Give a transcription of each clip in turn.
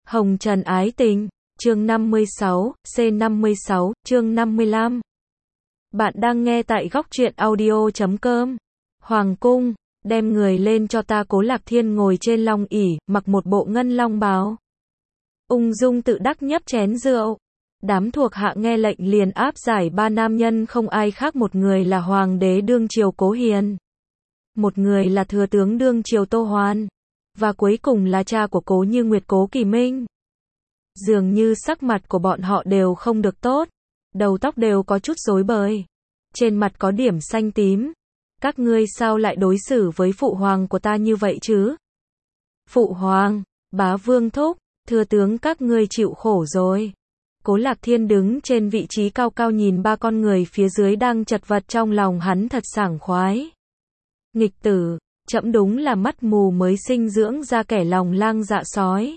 Hồng Trần ái tình, chương 56, C56, chương 55. Bạn đang nghe tại góc truyện audio.com. Hoàng cung, đem người lên cho ta. Cố Lạc Thiên ngồi trên long ỷ, mặc một bộ ngân long bào. Ung dung tự đắc nhấp chén rượu. Đám thuộc hạ nghe lệnh liền áp giải ba nam nhân, không ai khác một người là Hoàng đế đương triều Cố Hiền. Một người là thừa tướng đương triều Tô Hoan. Và cuối cùng là cha của Cố Như Nguyệt, Cố Kỳ Minh. Dường như sắc mặt của bọn họ đều không được tốt. Đầu tóc đều có chút rối bời. Trên mặt có điểm xanh tím. Các ngươi sao lại đối xử với phụ hoàng của ta như vậy chứ? Phụ hoàng, bá vương thúc, thừa tướng các ngươi chịu khổ rồi. Cố Lạc Thiên đứng trên vị trí cao cao nhìn ba con người phía dưới đang chật vật, trong lòng hắn thật sảng khoái. Nghịch tử, trẫm đúng là mắt mù mới sinh dưỡng ra kẻ lòng lang dạ sói.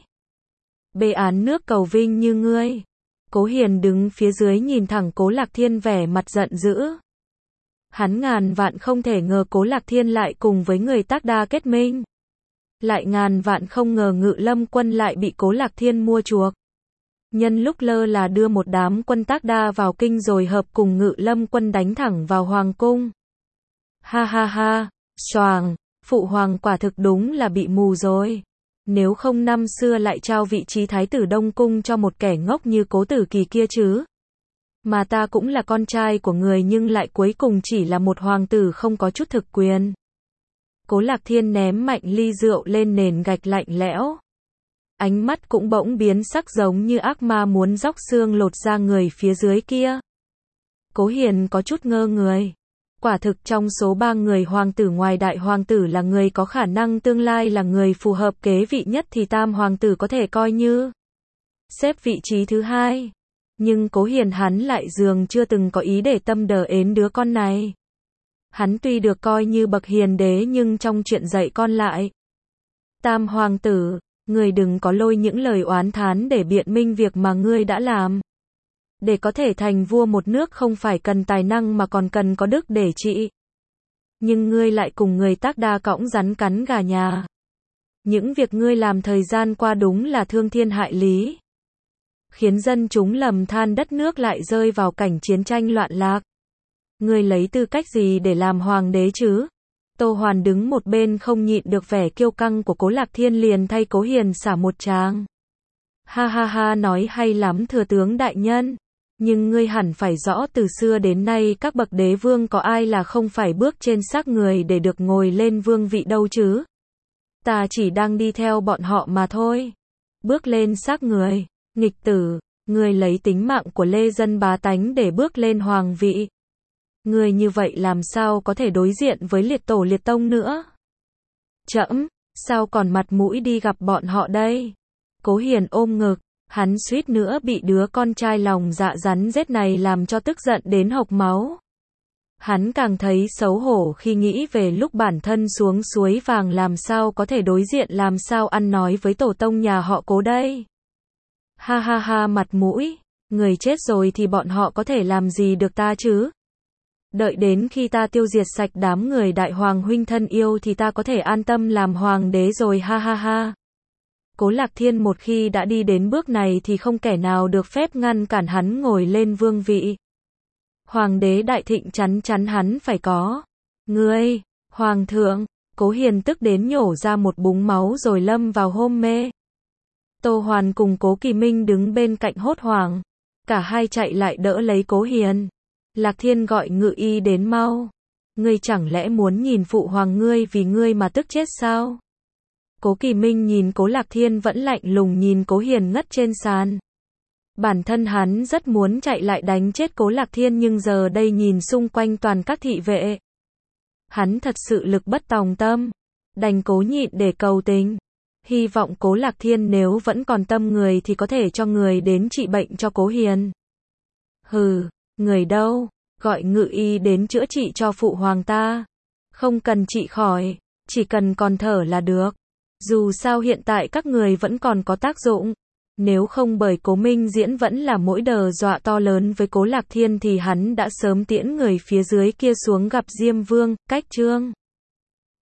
Bê án nước cầu vinh như ngươi. Cố Hiền đứng phía dưới nhìn thẳng Cố Lạc Thiên, vẻ mặt giận dữ. Hắn ngàn vạn không thể ngờ Cố Lạc Thiên lại cùng với người Tác Đa kết minh. Lại ngàn vạn không ngờ Ngự Lâm quân lại bị Cố Lạc Thiên mua chuộc. Nhân lúc lơ là đưa một đám quân Tác Đa vào kinh rồi hợp cùng Ngự Lâm quân đánh thẳng vào hoàng cung. Ha ha ha, xoàng, phụ hoàng quả thực đúng là bị mù rồi. Nếu không năm xưa lại trao vị trí thái tử Đông Cung cho một kẻ ngốc như Cố Tử Kỳ kia chứ. Mà ta cũng là con trai của người nhưng lại cuối cùng chỉ là một hoàng tử không có chút thực quyền. Cố Lạc Thiên ném mạnh ly rượu lên nền gạch lạnh lẽo. Ánh mắt cũng bỗng biến sắc, giống như ác ma muốn róc xương lột da người phía dưới kia. Cố Hiền có chút ngơ người. Quả thực trong số ba người hoàng tử, ngoài đại hoàng tử là người có khả năng tương lai là người phù hợp kế vị nhất, thì tam hoàng tử có thể coi như xếp vị trí thứ hai. Nhưng Cố Hiền hắn lại dường chưa từng có ý để tâm đờ ến đứa con này. Hắn tuy được coi như bậc hiền đế nhưng trong chuyện dạy con lại. Tam hoàng tử, ngươi đừng có lôi những lời oán thán để biện minh việc mà ngươi đã làm. Để có thể thành vua một nước không phải cần tài năng mà còn cần có đức để trị. Nhưng ngươi lại cùng người Tác Đa cõng rắn cắn gà nhà. Những việc ngươi làm thời gian qua đúng là thương thiên hại lý. Khiến dân chúng lầm than, đất nước lại rơi vào cảnh chiến tranh loạn lạc. Ngươi lấy tư cách gì để làm hoàng đế chứ? Tô Hoàn đứng một bên không nhịn được vẻ kiêu căng của Cố Lạc Thiên, liền thay Cố Hiền xả một tràng. Ha ha ha, nói hay lắm thừa tướng đại nhân. Nhưng ngươi hẳn phải rõ từ xưa đến nay các bậc đế vương có ai là không phải bước trên xác người để được ngồi lên vương vị đâu chứ? Ta chỉ đang đi theo bọn họ mà thôi. Bước lên xác người, nghịch tử, ngươi lấy tính mạng của lê dân bá tánh để bước lên hoàng vị. Ngươi như vậy làm sao có thể đối diện với liệt tổ liệt tông nữa? Trẫm, sao còn mặt mũi đi gặp bọn họ đây? Cố Hiền ôm ngực. Hắn suýt nữa bị đứa con trai lòng dạ rắn rết này làm cho tức giận đến hộc máu. Hắn càng thấy xấu hổ khi nghĩ về lúc bản thân xuống suối vàng làm sao có thể đối diện, làm sao ăn nói với tổ tông nhà họ Cố đây. Ha ha ha, mặt mũi, người chết rồi thì bọn họ có thể làm gì được ta chứ? Đợi đến khi ta tiêu diệt sạch đám người đại hoàng huynh thân yêu thì ta có thể an tâm làm hoàng đế rồi, ha ha ha. Cố Lạc Thiên một khi đã đi đến bước này thì không kẻ nào được phép ngăn cản hắn ngồi lên vương vị. Hoàng đế đại thịnh chắn chắn hắn phải có. Ngươi, hoàng thượng, Cố Hiền tức đến nhổ ra một búng máu rồi lâm vào hôn mê. Tô Hoàn cùng Cố Kỳ Minh đứng bên cạnh hốt hoảng. Cả hai chạy lại đỡ lấy Cố Hiền. Lạc Thiên gọi ngự y đến mau. Ngươi chẳng lẽ muốn nhìn phụ hoàng ngươi vì ngươi mà tức chết sao? Cố Kỳ Minh nhìn Cố Lạc Thiên vẫn lạnh lùng nhìn Cố Hiền ngất trên sàn. Bản thân hắn rất muốn chạy lại đánh chết Cố Lạc Thiên, nhưng giờ đây nhìn xung quanh toàn các thị vệ. Hắn thật sự lực bất tòng tâm. Đành cố nhịn để cầu tình. Hy vọng Cố Lạc Thiên nếu vẫn còn tâm người thì có thể cho người đến trị bệnh cho Cố Hiền. Hừ, người đâu, gọi ngự y đến chữa trị cho phụ hoàng ta. Không cần trị khỏi, chỉ cần còn thở là được. Dù sao hiện tại các người vẫn còn có tác dụng. Nếu không bởi Cố Minh Diễn vẫn là mỗi đờ dọa to lớn với Cố Lạc Thiên thì hắn đã sớm tiễn người phía dưới kia xuống gặp Diêm Vương, Cách Trương.